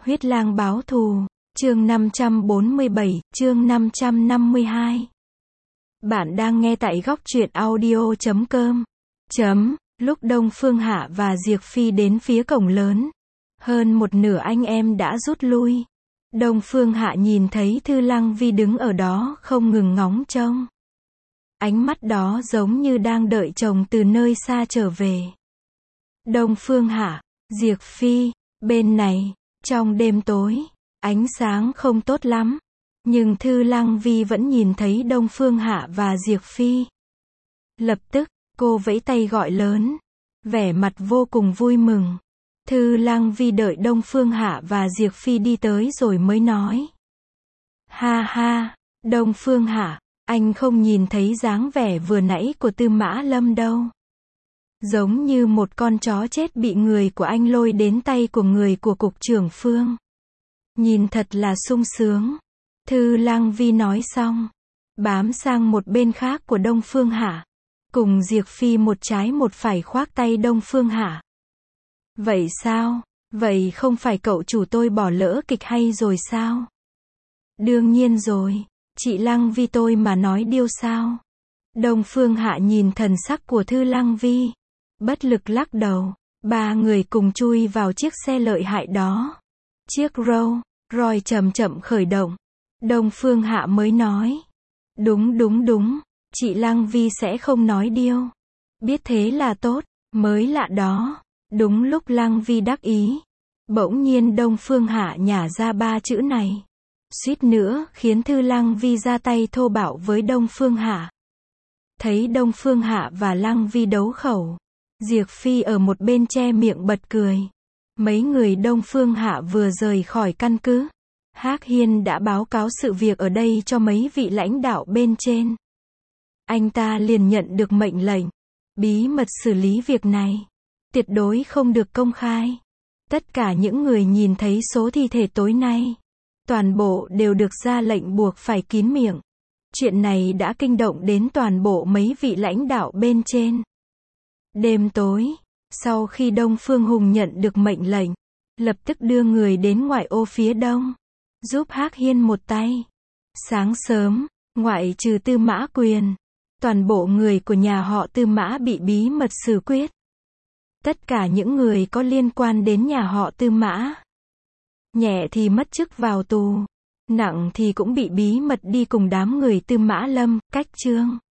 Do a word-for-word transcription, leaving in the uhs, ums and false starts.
Huyết lang báo thù, chương năm trăm bốn mươi bảy, chương năm trăm năm mươi hai. Bạn đang nghe tại góc truyện audio chấm com. Chấm, lúc Đông Phương Hạ và Diệp Phi đến phía cổng lớn, hơn một nửa anh em đã rút lui. Đông Phương Hạ nhìn thấy Thư Lăng Vi đứng ở đó không ngừng ngóng trông. Ánh mắt đó giống như đang đợi chồng từ nơi xa trở về. Đông Phương Hạ, Diệp Phi, bên này, trong đêm tối, ánh sáng không tốt lắm, nhưng Thư Lăng Vi vẫn nhìn thấy Đông Phương Hạ và Diệp Phi. Lập tức, cô vẫy tay gọi lớn, vẻ mặt vô cùng vui mừng. Thư Lăng Vi đợi Đông Phương Hạ và Diệp Phi đi tới rồi mới nói. Ha ha, Đông Phương Hạ, anh không nhìn thấy dáng vẻ vừa nãy của Tư Mã Lâm đâu. Giống như một con chó chết bị người của anh lôi đến tay của người của cục trưởng Phương. Nhìn thật là sung sướng. Thư Lăng Vi nói xong, bám sang một bên khác của Đông Phương Hạ, cùng Diệp Phi một trái một phải khoác tay Đông Phương Hạ. Vậy sao? Vậy không phải cậu chủ tôi bỏ lỡ kịch hay rồi sao? Đương nhiên rồi, chị Lăng Vi tôi mà nói điêu sao? Đông Phương Hạ nhìn thần sắc của Thư Lăng Vi, bất lực lắc đầu. Ba người cùng chui vào chiếc xe lợi hại đó. Chiếc Rolls Royce chậm chậm khởi động. Đông Phương Hạ mới nói. Đúng đúng đúng, chị Lăng Vi sẽ không nói điêu. Biết thế là tốt, mới lạ đó. Đúng lúc Lăng Vi đắc ý, bỗng nhiên Đông Phương Hạ nhả ra ba chữ này. Suýt nữa khiến Thư Lăng Vi ra tay thô bạo với Đông Phương Hạ. Thấy Đông Phương Hạ và Lăng Vi đấu khẩu, Diệp Phi ở một bên che miệng bật cười. Mấy người Đông Phương Hạ vừa rời khỏi căn cứ, Hắc Hiên đã báo cáo sự việc ở đây cho mấy vị lãnh đạo bên trên. Anh ta liền nhận được mệnh lệnh, bí mật xử lý việc này, tuyệt đối không được công khai. Tất cả những người nhìn thấy số thi thể tối nay, toàn bộ đều được ra lệnh buộc phải kín miệng. Chuyện này đã kinh động đến toàn bộ mấy vị lãnh đạo bên trên. Đêm tối, sau khi Đông Phương Hùng nhận được mệnh lệnh, lập tức đưa người đến ngoại ô phía đông, giúp Hắc Hiên một tay. Sáng sớm, ngoại trừ Tư Mã Quyền, toàn bộ người của nhà họ Tư Mã bị bí mật xử quyết. Tất cả những người có liên quan đến nhà họ Tư Mã, nhẹ thì mất chức vào tù, nặng thì cũng bị bí mật đi cùng đám người Tư Mã Lâm, Cách Trương.